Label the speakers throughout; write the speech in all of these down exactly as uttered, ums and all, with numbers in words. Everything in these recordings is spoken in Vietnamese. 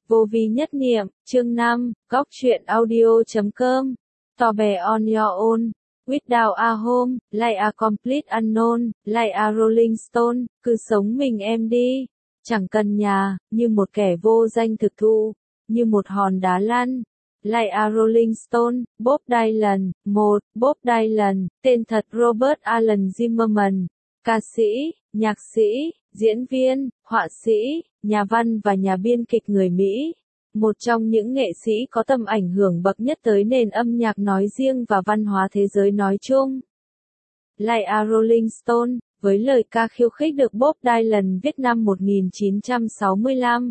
Speaker 1: Vô vi nhất niệm, chương năm, góc truyện audio chấm com. To be on your own, without a home, like a complete unknown, like a rolling stone, cứ sống mình em đi, chẳng cần nhà, như một kẻ vô danh thực thụ, như một hòn đá lăn. Like a Rolling Stone, Bob Dylan. một. Bob Dylan, tên thật Robert Alan Zimmerman, ca sĩ, nhạc sĩ, diễn viên, họa sĩ, nhà văn và nhà biên kịch người Mỹ. Một trong những nghệ sĩ có tầm ảnh hưởng bậc nhất tới nền âm nhạc nói riêng và văn hóa thế giới nói chung. Like a Rolling Stone, với lời ca khiêu khích được Bob Dylan viết năm một nghìn chín trăm sáu mươi lăm.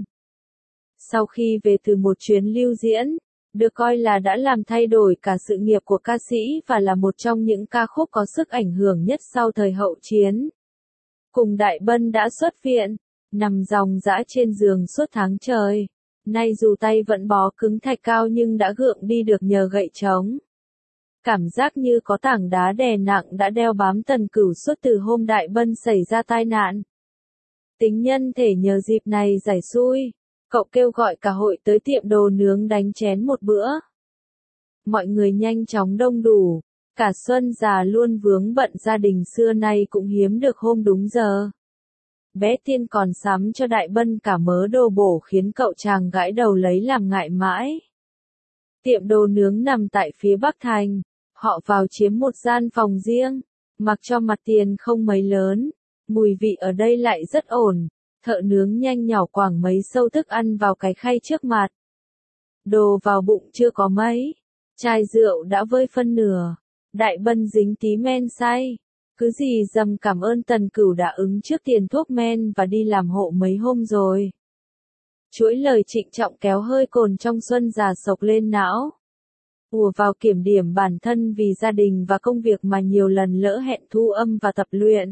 Speaker 1: Sau khi về từ một chuyến lưu diễn, được coi là đã làm thay đổi cả sự nghiệp của ca sĩ và là một trong những ca khúc có sức ảnh hưởng nhất sau thời hậu chiến. Cùng Đại Bân đã xuất viện, nằm ròng rã trên giường suốt tháng trời. Nay dù tay vẫn bó cứng thạch cao nhưng đã gượng đi được nhờ gậy trống. Cảm giác như có tảng đá đè nặng đã đeo bám Tần Cửu suốt từ hôm Đại Bân xảy ra tai nạn. Tính nhân thể nhờ dịp này giải xui, cậu kêu gọi cả hội tới tiệm đồ nướng đánh chén một bữa. Mọi người nhanh chóng đông đủ, cả Xuân già luôn vướng bận gia đình xưa nay cũng hiếm được hôm đúng giờ. Bé Tiên còn sắm cho Đại Bân cả mớ đồ bổ khiến cậu chàng gãi đầu lấy làm ngại mãi. Tiệm đồ nướng nằm tại phía Bắc Thành, họ vào chiếm một gian phòng riêng, mặc cho mặt tiền không mấy lớn, mùi vị ở đây lại rất ổn. Thợ nướng nhanh nhỏ quảng mấy sâu thức ăn vào cái khay trước mặt. Đồ vào bụng chưa có mấy, chai rượu đã vơi phân nửa. Đại Bân dính tí men say, cứ gì dầm cảm ơn Tần Cửu đã ứng trước tiền thuốc men và đi làm hộ mấy hôm rồi. Chuỗi lời trịnh trọng kéo hơi cồn trong Xuân già sộc lên não. Ùa vào kiểm điểm bản thân vì gia đình và công việc mà nhiều lần lỡ hẹn thu âm và tập luyện.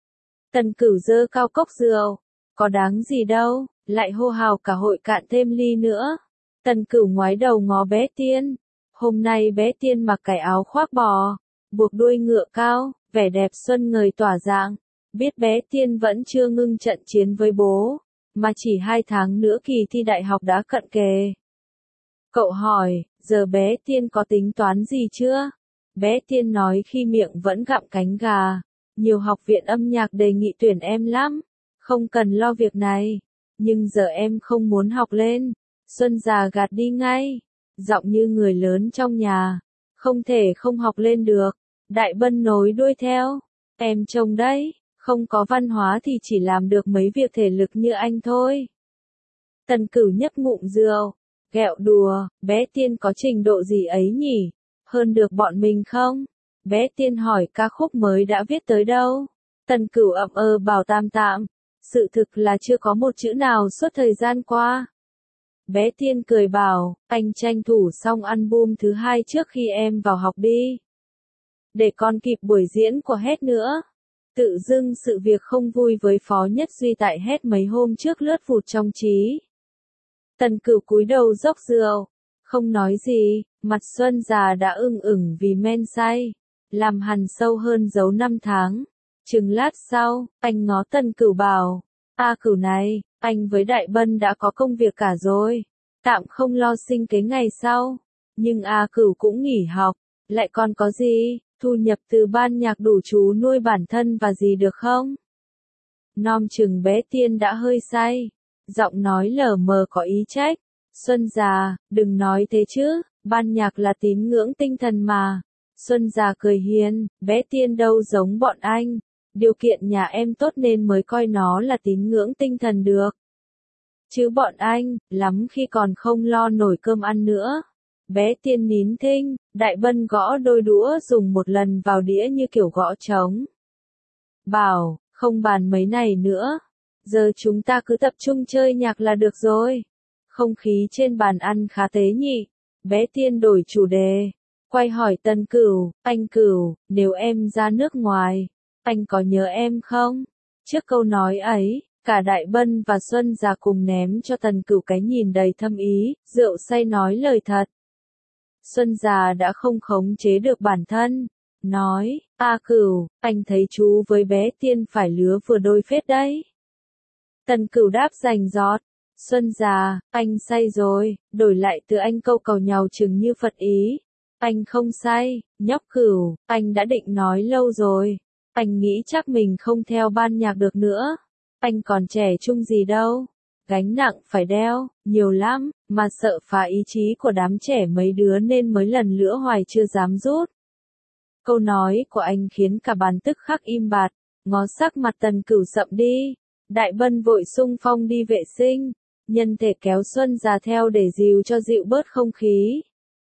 Speaker 1: Tần Cửu giơ cao cốc rượu. Có đáng gì đâu, lại hô hào cả hội cạn thêm ly nữa. Tần Cửu ngoái đầu ngó bé Tiên. Hôm nay bé Tiên mặc cái áo khoác bò, buộc đuôi ngựa cao, vẻ đẹp xuân ngời tỏa dạng. Biết bé Tiên vẫn chưa ngưng trận chiến với bố, mà chỉ hai tháng nữa kỳ thi đại học đã cận kề. Cậu hỏi, giờ bé Tiên có tính toán gì chưa? Bé Tiên nói khi miệng vẫn gặm cánh gà. Nhiều học viện âm nhạc đề nghị tuyển em lắm. Không cần lo việc này, nhưng giờ em không muốn học lên. Xuân già gạt đi ngay, giọng như người lớn trong nhà, không thể không học lên được. Đại Bân nối đuôi theo, em trông đấy, không có văn hóa thì chỉ làm được mấy việc thể lực như anh thôi. Tần Cửu nhấp ngụm rượu, ghẹo đùa, bé Tiên có trình độ gì ấy nhỉ, hơn được bọn mình không? Bé Tiên hỏi ca khúc mới đã viết tới đâu? Tần Cửu ậm ờ bảo tạm tạm. Sự thực là chưa có một chữ nào suốt thời gian qua. Bé Tiên cười bảo, anh tranh thủ xong album thứ hai trước khi em vào học đi. Để con kịp buổi diễn của Hết nữa. Tự dưng sự việc không vui với Phó Nhất Duy tại Hết mấy hôm trước lướt vụt trong trí. Tần Cửu cúi đầu dốc rượu, không nói gì, mặt Xuân già đã ưng ửng vì men say, làm hằn sâu hơn dấu năm tháng. Chừng lát sau, anh ngó Tần Cửu bảo, A Cửu này, anh với Đại Bân đã có công việc cả rồi, tạm không lo sinh kế ngày sau, nhưng A Cửu cũng nghỉ học, lại còn có gì, thu nhập từ ban nhạc đủ chú nuôi bản thân và gì được không? Nom chừng bé Tiên đã hơi say, giọng nói lờ mờ có ý trách, Xuân già, đừng nói thế chứ, ban nhạc là tín ngưỡng tinh thần mà. Xuân già cười hiền, bé Tiên đâu giống bọn anh. Điều kiện nhà em tốt nên mới coi nó là tín ngưỡng tinh thần được. Chứ bọn anh, lắm khi còn không lo nổi cơm ăn nữa. Bé Tiên nín thinh, Đại Bân gõ đôi đũa dùng một lần vào đĩa như kiểu gõ trống. Bảo, không bàn mấy này nữa. Giờ chúng ta cứ tập trung chơi nhạc là được rồi. Không khí trên bàn ăn khá tế nhị. Bé Tiên đổi chủ đề. Quay hỏi Tần Cửu, anh Cửu, nếu em ra nước ngoài, anh có nhớ em không? Trước câu nói ấy, cả Đại Bân và Xuân già cùng ném cho Tần Cửu cái nhìn đầy thâm ý, rượu say nói lời thật. Xuân già đã không khống chế được bản thân, nói, A Cửu, anh thấy chú với bé Tiên phải lứa vừa đôi phết đấy. Tần Cửu đáp rành rọt, Xuân già, anh say rồi, đổi lại từ anh câu cầu nhàu chừng như Phật ý. Anh không say, nhóc cửu, anh đã định nói lâu rồi. Anh nghĩ chắc mình không theo ban nhạc được nữa. Anh còn trẻ trung gì đâu. Gánh nặng phải đeo, nhiều lắm, mà sợ phá ý chí của đám trẻ mấy đứa nên mới lần lữa hoài chưa dám rút. Câu nói của anh khiến cả bàn tức khắc im bặt, ngó sắc mặt Tần Cửu sậm đi. Đại Bân vội xung phong đi vệ sinh, nhân thể kéo Xuân già theo để dìu cho dịu bớt không khí.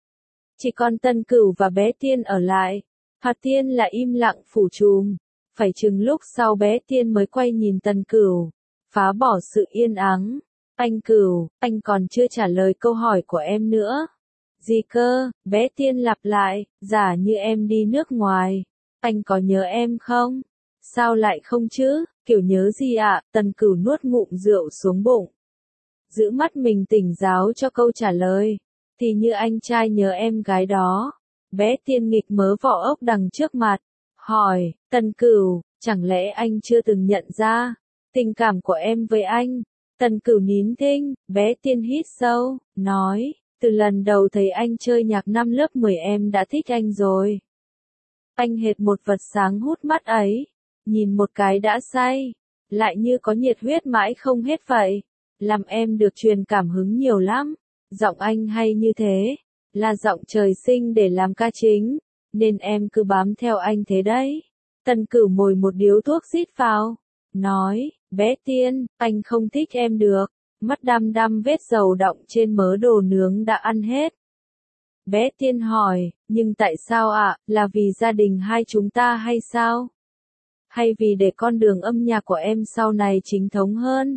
Speaker 1: Chỉ còn Tần Cửu và bé Tiên ở lại. Hoạt Tiên là im lặng phủ trùm, phải chừng lúc sau bé Tiên mới quay nhìn Tần Cửu, phá bỏ sự yên ắng. Anh Cửu, anh còn chưa trả lời câu hỏi của em nữa. Gì cơ? Bé Tiên lặp lại, giả như em đi nước ngoài. Anh có nhớ em không? Sao lại không chứ? Kiểu nhớ gì ạ? À? Tần Cửu nuốt ngụm rượu xuống bụng, giữ mắt mình tỉnh giáo cho câu trả lời. Thì như anh trai nhớ em gái đó. Bé Tiên nghịch mớ vỏ ốc đằng trước mặt, hỏi, Tần Cửu, chẳng lẽ anh chưa từng nhận ra tình cảm của em với anh? Tần Cửu nín thinh, bé Tiên hít sâu, nói, từ lần đầu thấy anh chơi nhạc năm lớp mười em đã thích anh rồi. Anh hệt một vật sáng hút mắt ấy, nhìn một cái đã say, lại như có nhiệt huyết mãi không hết vậy, làm em được truyền cảm hứng nhiều lắm. Giọng anh hay như thế, là giọng trời sinh để làm ca chính, nên em cứ bám theo anh thế đấy. Tần Cửu mồi một điếu thuốc rít vào, nói, bé Tiên, anh không thích em được. Mắt đăm đăm vết dầu đọng trên mớ đồ nướng đã ăn hết. Bé Tiên hỏi, nhưng tại sao ạ, à? Là vì gia đình hai chúng ta hay sao? Hay vì để con đường âm nhạc của em sau này chính thống hơn?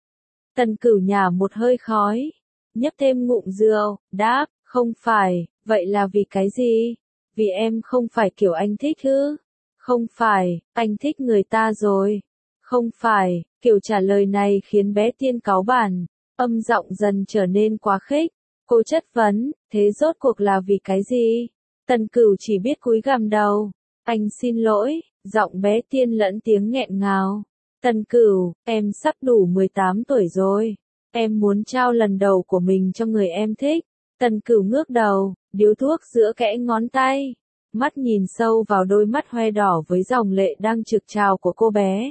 Speaker 1: Tần Cửu nhả một hơi khói, nhấp thêm ngụm rượu, đáp, không phải, vậy là vì cái gì? Vì em không phải kiểu anh thích ư? Không phải, anh thích người ta rồi. Không phải, kiểu trả lời này khiến bé Tiên cáu bản, âm giọng dần trở nên quá khích. Cô chất vấn, thế rốt cuộc là vì cái gì? Tần Cửu chỉ biết cúi gằm đầu. Anh xin lỗi, giọng bé Tiên lẫn tiếng nghẹn ngào. Tần Cửu, em sắp đủ mười tám tuổi rồi. Em muốn trao lần đầu của mình cho người em thích. Tần Cửu ngước đầu, điếu thuốc giữa kẽ ngón tay. Mắt nhìn sâu vào đôi mắt hoe đỏ với dòng lệ đang trực trào của cô bé.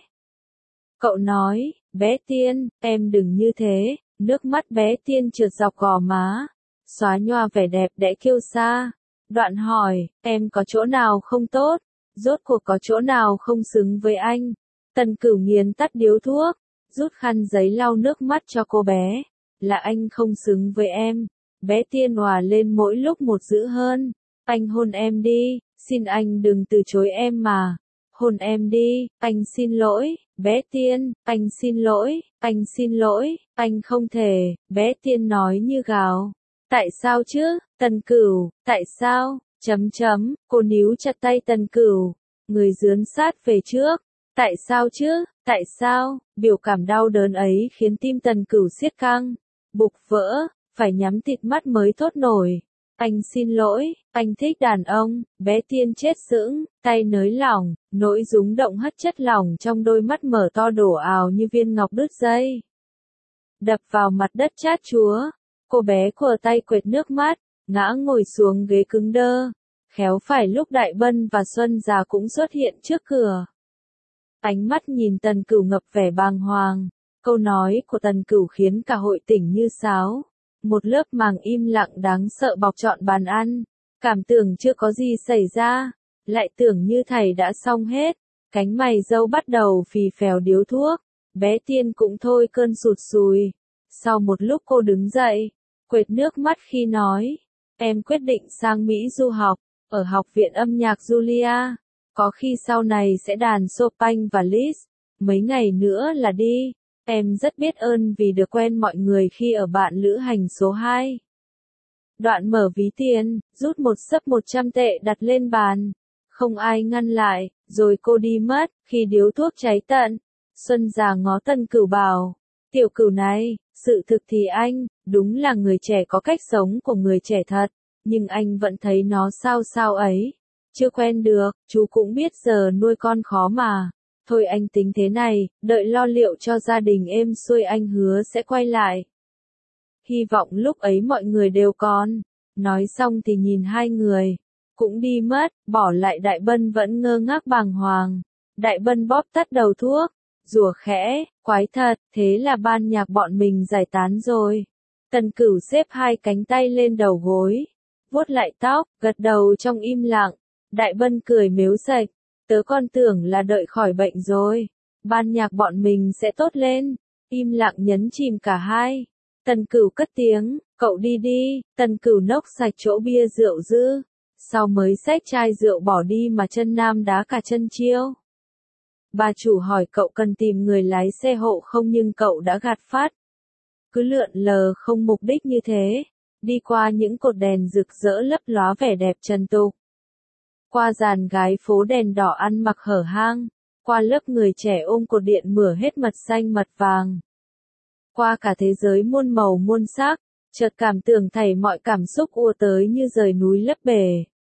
Speaker 1: Cậu nói, bé Tiên, em đừng như thế. Nước mắt bé Tiên trượt dọc gò má, xóa nhòa vẻ đẹp đẽ kiêu sa. Đoạn hỏi, em có chỗ nào không tốt? Rốt cuộc có chỗ nào không xứng với anh? Tần Cửu nghiền tắt điếu thuốc, rút khăn giấy lau nước mắt cho cô bé. Là anh không xứng với em. Bé Tiên òa lên mỗi lúc một dữ hơn. Anh hôn em đi, xin anh đừng từ chối em mà. Hôn em đi, anh xin lỗi. Bé Tiên, anh xin lỗi, anh xin lỗi, anh không thể. Bé Tiên nói như gào. Tại sao chứ? Tần Cửu, tại sao? Chấm chấm, cô níu chặt tay Tần Cửu, người dướn sát về trước. Tại sao chứ? Tại sao? Biểu cảm đau đớn ấy khiến tim Tần Cửu siết căng, bục vỡ, phải nhắm tịt mắt mới thốt nổi. Anh xin lỗi, anh thích đàn ông. Bé Tiên chết sững, tay nới lỏng, nỗi rúng động hất chất lỏng trong đôi mắt mở to đổ ào như viên ngọc đứt dây. Đập vào mặt đất chát chúa, cô bé khua tay quệt nước mắt, ngã ngồi xuống ghế cứng đơ. Khéo phải lúc Đại Bân và Xuân già cũng xuất hiện trước cửa. Ánh mắt nhìn Tần Cửu ngập vẻ bàng hoàng, câu nói của Tần Cửu khiến cả hội tỉnh như sáo. Một lớp màng im lặng đáng sợ bọc trọn bàn ăn, cảm tưởng chưa có gì xảy ra, lại tưởng như thầy đã xong hết. Cánh mày râu bắt đầu phì phèo điếu thuốc, bé Tiên cũng thôi cơn sụt sùi. Sau một lúc cô đứng dậy, quệt nước mắt khi nói, em quyết định sang Mỹ du học, ở Học viện âm nhạc Julia, có khi sau này sẽ đàn Chopin và Liszt, mấy ngày nữa là đi. Em rất biết ơn vì được quen mọi người khi ở bạn lữ hành số hai. Đoạn mở ví tiền, rút một xấp một trăm tệ đặt lên bàn. Không ai ngăn lại, rồi cô đi mất. Khi điếu thuốc cháy tận, Xuân già ngó Tần Cửu bảo, tiểu Cửu này, sự thực thì anh, đúng là người trẻ có cách sống của người trẻ thật, nhưng anh vẫn thấy nó sao sao ấy. Chưa quen được, chú cũng biết giờ nuôi con khó mà. Thôi anh tính thế này, đợi lo liệu cho gia đình êm xuôi anh hứa sẽ quay lại. hy vọng lúc ấy mọi người đều còn. Nói xong thì nhìn hai người, cũng đi mất, bỏ lại Đại Bân vẫn ngơ ngác bàng hoàng. Đại Bân bóp tắt đầu thuốc, rủa khẽ, quái thật, thế là ban nhạc bọn mình giải tán rồi. Tần Cửu xếp hai cánh tay lên đầu gối, vuốt lại tóc, gật đầu trong im lặng. Đại Bân cười mếu sạch, tớ còn tưởng là đợi khỏi bệnh rồi, ban nhạc bọn mình sẽ tốt lên. Im lặng nhấn chìm cả hai. Tần Cửu cất tiếng, cậu đi đi. Tần Cửu nốc sạch chỗ bia rượu dư, sau mới xách chai rượu bỏ đi mà chân nam đá cả chân chiêu. Bà chủ hỏi cậu cần tìm người lái xe hộ không nhưng cậu đã gạt phát. Cứ lượn lờ không mục đích như thế, đi qua những cột đèn rực rỡ lấp lóa vẻ đẹp trần tục. Qua dàn gái phố đèn đỏ ăn mặc hở hang, qua lớp người trẻ ôm cột điện mửa hết mật xanh mật vàng. Qua cả thế giới muôn màu muôn sắc, chợt cảm tưởng thảy mọi cảm xúc ùa tới như rời núi lấp bể.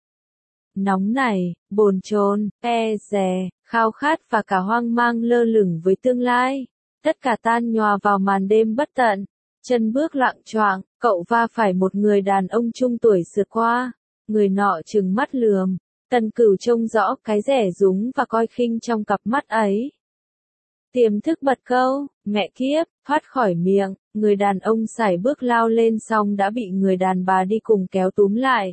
Speaker 1: Nóng này, bồn chồn, e dè, khao khát và cả hoang mang lơ lửng với tương lai. Tất cả tan nhòa vào màn đêm bất tận. Chân bước loạng choạng, cậu va phải một người đàn ông trung tuổi sượt qua. Người nọ trừng mắt lườm. Tần Cửu trông rõ cái rẻ rúng và coi khinh trong cặp mắt ấy. Tiềm thức bật câu, mẹ kiếp, thoát khỏi miệng, người đàn ông sải bước lao lên xong đã bị người đàn bà đi cùng kéo túm lại.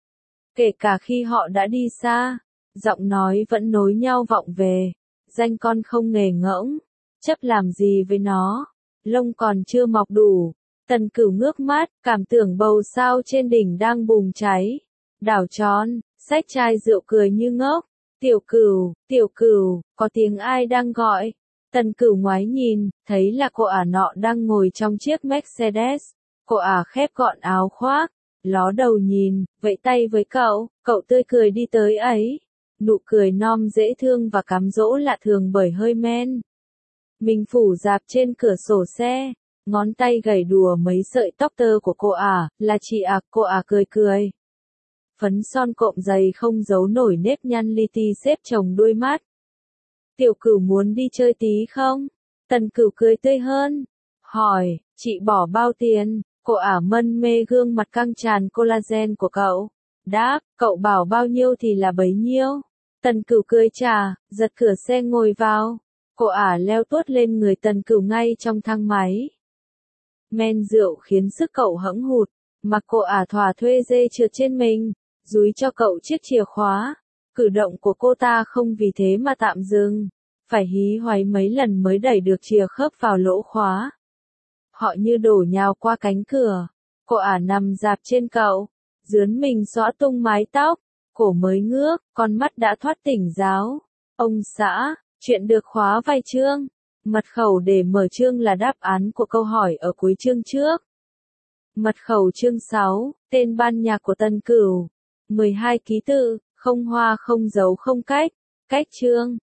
Speaker 1: Kể cả khi họ đã đi xa, giọng nói vẫn nối nhau vọng về. Danh con không nghề ngỗng, chấp làm gì với nó, lông còn chưa mọc đủ. Tần Cửu ngước mắt, cảm tưởng bầu sao trên đỉnh đang bùng cháy. Đảo tròn, xách chai rượu cười như ngốc. Tiểu Cửu, Tiểu Cửu, có tiếng ai đang gọi. Tần Cửu ngoái nhìn, thấy là cô ả nọ đang ngồi trong chiếc Mercedes. Cô ả khép gọn áo khoác, ló đầu nhìn, vẫy tay với cậu, cậu tươi cười đi tới ấy. Nụ cười non dễ thương và cám dỗ lạ thường bởi hơi men. Mình phủ dạp trên cửa sổ xe, ngón tay gảy đùa mấy sợi tóc tơ của cô ả, là chị à, cô ả cười cười. Phấn son cộm dày không giấu nổi nếp nhăn li ti xếp chồng đuôi mắt. Tiểu Cửu muốn đi chơi tí không? Tần Cửu cười tươi hơn. Hỏi, chị bỏ bao tiền? Cô ả mân mê gương mặt căng tràn collagen của cậu. Đáp, cậu bảo bao nhiêu thì là bấy nhiêu. Tần Cửu cười trả, giật cửa xe ngồi vào. Cô ả leo tuốt lên người Tần Cửu ngay trong thang máy. Men rượu khiến sức cậu hẫng hụt, mặc cô ả thỏa thuê dê trượt trên mình, dúi cho cậu chiếc chìa khóa. Cử động của cô ta không vì thế mà tạm dừng, phải hí hoáy mấy lần mới đẩy được chìa khớp vào lỗ khóa. Họ như đổ nhào qua cánh cửa, cô ả nằm dạp trên cậu, dướn mình xõa tung mái tóc, cổ mới ngước, con mắt đã thoát tỉnh giáo. Ông xã, chuyện được khóa vài chương. Mật khẩu để mở chương là đáp án của câu hỏi ở cuối chương trước. Mật khẩu chương sáu, tên ban nhạc của Tần Cửu. mười hai ký tự, không hoa không dấu không cách. Cách chương.